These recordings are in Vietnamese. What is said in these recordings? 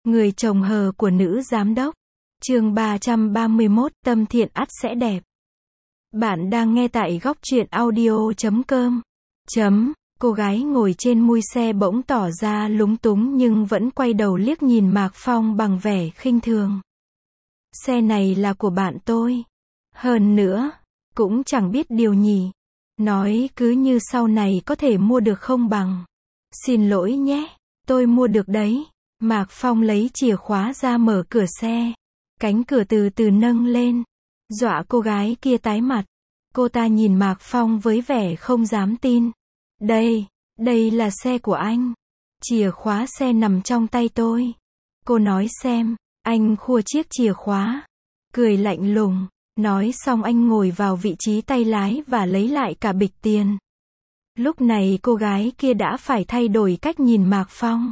Người chồng hờ của nữ giám đốc. Chương 331, tâm thiện ắt sẽ đẹp. Bạn đang nghe tại góc truyện audio.com. Cô gái ngồi trên mui xe bỗng tỏ ra lúng túng nhưng vẫn quay đầu liếc nhìn Mạc Phong bằng vẻ khinh thường. Xe này là của bạn tôi. Hơn nữa, cũng chẳng biết điều nhỉ. Nói cứ như sau này có thể mua được không bằng. Xin lỗi nhé, tôi mua được đấy. Mạc Phong lấy chìa khóa ra mở cửa xe. Cánh cửa từ từ nâng lên. Dọa cô gái kia tái mặt. Cô ta nhìn Mạc Phong với vẻ không dám tin. Đây là xe của anh. Chìa khóa xe nằm trong tay tôi. Cô nói xem. Anh khua chiếc chìa khóa. Cười lạnh lùng. Nói xong anh ngồi vào vị trí tay lái và lấy lại cả bịch tiền. Lúc này cô gái kia đã phải thay đổi cách nhìn Mạc Phong.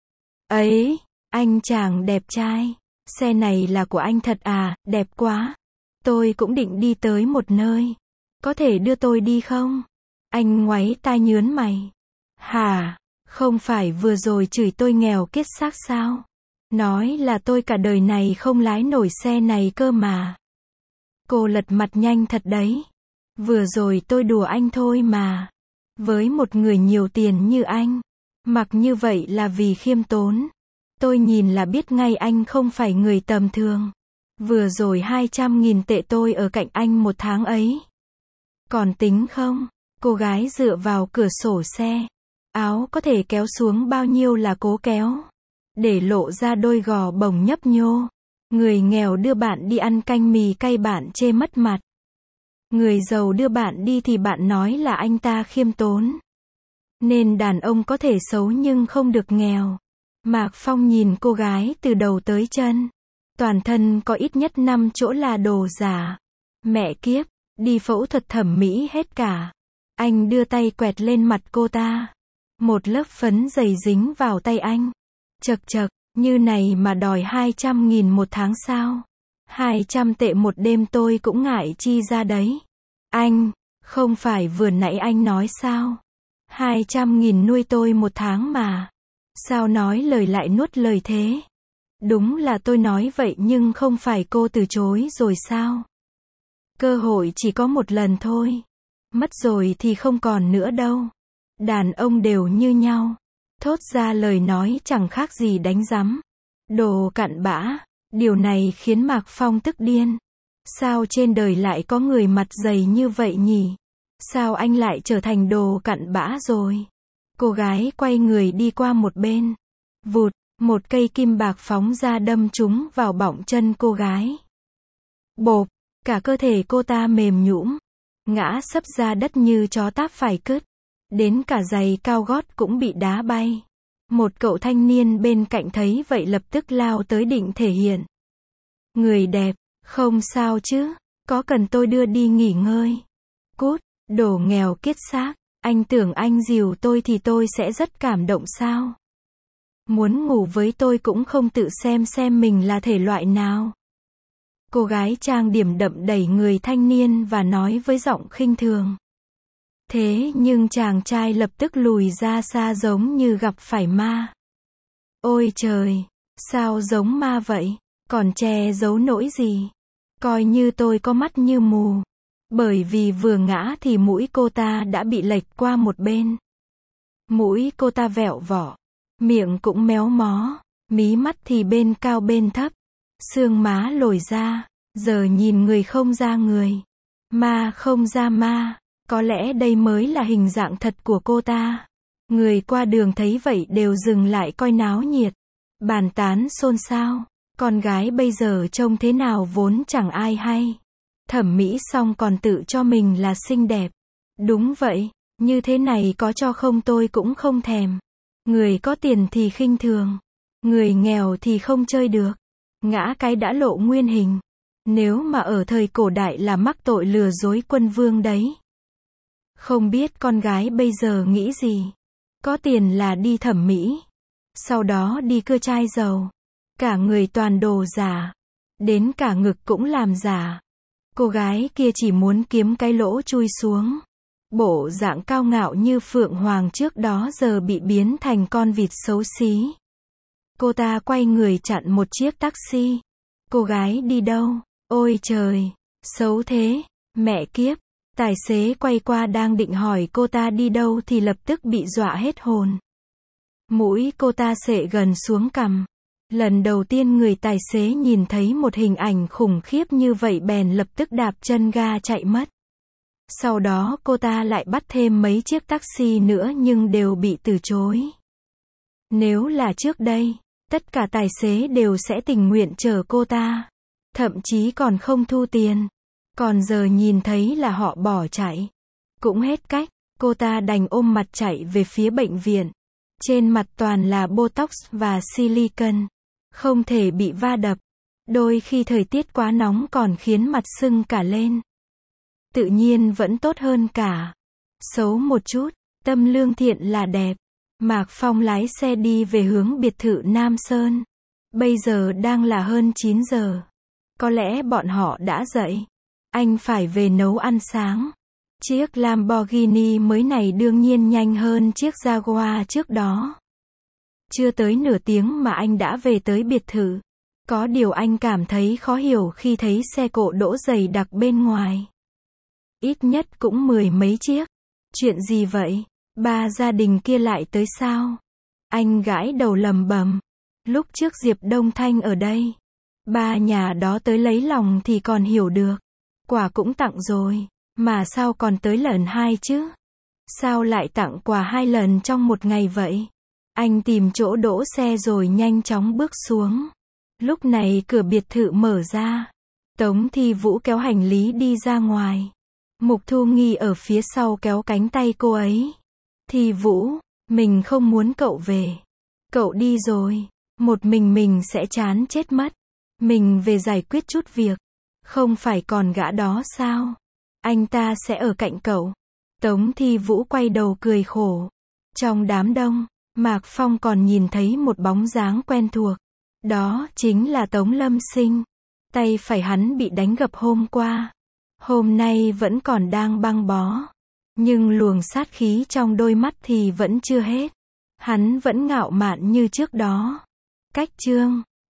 Ấy, anh chàng đẹp trai. Xe này là của anh thật à, đẹp quá. Tôi cũng định đi tới một nơi. Có thể đưa tôi đi không? Anh ngoáy tai nhớn mày. Hả? Không phải vừa rồi chửi tôi nghèo kiết xác sao? Nói là tôi cả đời này không lái nổi xe này cơ mà. Cô lật mặt nhanh thật đấy. Vừa rồi tôi đùa anh thôi mà. Với một người nhiều tiền như anh, mặc như vậy là vì khiêm tốn. Tôi nhìn là biết ngay anh không phải người tầm thường. Vừa rồi 200.000 tệ tôi ở cạnh anh một tháng ấy. Còn tính không? Cô gái dựa vào cửa sổ xe. Áo có thể kéo xuống bao nhiêu là cố kéo. Để lộ ra đôi gò bồng nhấp nhô. Người nghèo đưa bạn đi ăn canh mì cay bạn chê mất mặt. Người giàu đưa bạn đi thì bạn nói là anh ta khiêm tốn. Nên đàn ông có thể xấu nhưng không được nghèo. Mạc Phong nhìn cô gái từ đầu tới chân. Toàn thân có ít nhất 5 chỗ là đồ giả. Mẹ kiếp, đi phẫu thuật thẩm mỹ hết cả. Anh đưa tay quẹt lên mặt cô ta. Một lớp phấn dày dính vào tay anh. Chậc chậc, như này mà đòi 200.000 một tháng sao? 200 tệ một đêm tôi cũng ngại chi ra đấy. Anh, không phải vừa nãy anh nói sao? 200.000 nuôi tôi một tháng mà. Sao nói lời lại nuốt lời thế? Đúng là tôi nói vậy nhưng không phải cô từ chối rồi sao? Cơ hội chỉ có một lần thôi. Mất rồi thì không còn nữa đâu. Đàn ông đều như nhau. Thốt ra lời nói chẳng khác gì đánh rắm. Đồ cặn bã. Điều này khiến Mạc Phong tức điên. Sao trên đời lại có người mặt dày như vậy nhỉ? Sao anh lại trở thành đồ cặn bã rồi? Cô gái quay người đi qua một bên. Vụt, một cây kim bạc phóng ra đâm trúng vào bọng chân cô gái. Bộp, cả cơ thể cô ta mềm nhũn, ngã sấp ra đất như chó táp phải cứt. Đến cả giày cao gót cũng bị đá bay. Một cậu thanh niên bên cạnh thấy vậy lập tức lao tới định thể hiện. Người đẹp, không sao chứ, có cần tôi đưa đi nghỉ ngơi? Cút, đồ nghèo kiết xác, anh tưởng anh dìu tôi thì tôi sẽ rất cảm động sao? Muốn ngủ với tôi cũng không tự xem mình là thể loại nào. Cô gái trang điểm đậm đẩy người thanh niên và nói với giọng khinh thường. Thế nhưng chàng trai lập tức lùi ra xa giống như gặp phải ma. Ôi trời, sao giống ma vậy? Còn che giấu nỗi gì? Coi như tôi có mắt như mù. Bởi vì vừa ngã thì mũi cô ta đã bị lệch qua một bên. Mũi cô ta vẹo vỏ. Miệng cũng méo mó. Mí mắt thì bên cao bên thấp. Xương má lồi ra. Giờ nhìn người không ra người. Ma không ra ma. Có lẽ đây mới là hình dạng thật của cô ta. Người qua đường thấy vậy đều dừng lại coi náo nhiệt. Bàn tán xôn xao. Con gái bây giờ trông thế nào vốn chẳng ai hay. Thẩm mỹ xong còn tự cho mình là xinh đẹp. Đúng vậy, như thế này có cho không tôi cũng không thèm. Người có tiền thì khinh thường. Người nghèo thì không chơi được. Ngã cái đã lộ nguyên hình. Nếu mà ở thời cổ đại là mắc tội lừa dối quân vương đấy. Không biết con gái bây giờ nghĩ gì. Có tiền là đi thẩm mỹ. Sau đó đi cưa trai giàu. Cả người toàn đồ giả. Đến cả ngực cũng làm giả. Cô gái kia chỉ muốn kiếm cái lỗ chui xuống. Bộ dạng cao ngạo như phượng hoàng trước đó giờ bị biến thành con vịt xấu xí. Cô ta quay người chặn một chiếc taxi. Cô gái đi đâu? Ôi trời, xấu thế, mẹ kiếp. Tài xế quay qua đang định hỏi cô ta đi đâu thì lập tức bị dọa hết hồn. Mũi cô ta xệ gần xuống cằm. Lần đầu tiên người tài xế nhìn thấy một hình ảnh khủng khiếp như vậy bèn lập tức đạp chân ga chạy mất. Sau đó cô ta lại bắt thêm mấy chiếc taxi nữa nhưng đều bị từ chối. Nếu là trước đây, tất cả tài xế đều sẽ tình nguyện chở cô ta. Thậm chí còn không thu tiền. Còn giờ nhìn thấy là họ bỏ chạy. Cũng hết cách, cô ta đành ôm mặt chạy về phía bệnh viện. Trên mặt toàn là Botox và silicone. Không thể bị va đập. Đôi khi thời tiết quá nóng còn khiến mặt sưng cả lên. Tự nhiên vẫn tốt hơn cả. Xấu một chút, tâm lương thiện là đẹp. Mạc Phong lái xe đi về hướng biệt thự Nam Sơn. Bây giờ đang là hơn 9 giờ. Có lẽ bọn họ đã dậy. Anh phải về nấu ăn sáng. Chiếc Lamborghini mới này đương nhiên nhanh hơn chiếc Jaguar trước đó. Chưa tới nửa tiếng mà anh đã về tới biệt thự. Có điều anh cảm thấy khó hiểu khi thấy xe cộ đỗ dày đặc bên ngoài. Ít nhất cũng 10 mấy chiếc. Chuyện gì vậy? Ba gia đình kia lại tới sao? Anh gãi đầu lầm bầm. Lúc trước Diệp Đông Thanh ở đây. Ba nhà đó tới lấy lòng thì còn hiểu được. Quà cũng tặng rồi. Mà sao còn tới lần 2 chứ? Sao lại tặng quà 2 lần trong một ngày vậy? Anh tìm chỗ đỗ xe rồi nhanh chóng bước xuống. Lúc này cửa biệt thự mở ra. Tống Thi Vũ kéo hành lý đi ra ngoài. Mục Thu Nghi ở phía sau kéo cánh tay cô ấy. Thi Vũ, mình không muốn cậu về. Cậu đi rồi, một mình sẽ chán chết mất. Mình về giải quyết chút việc. Không phải còn gã đó sao? Anh ta sẽ ở cạnh cậu. Tống Thi Vũ quay đầu cười khổ. Trong đám đông, Mạc Phong còn nhìn thấy một bóng dáng quen thuộc. Đó chính là Tống Lâm Sinh. Tay phải hắn bị đánh gập hôm qua. Hôm nay vẫn còn đang băng bó. Nhưng luồng sát khí trong đôi mắt thì vẫn chưa hết. Hắn vẫn ngạo mạn như trước đó. Cách chương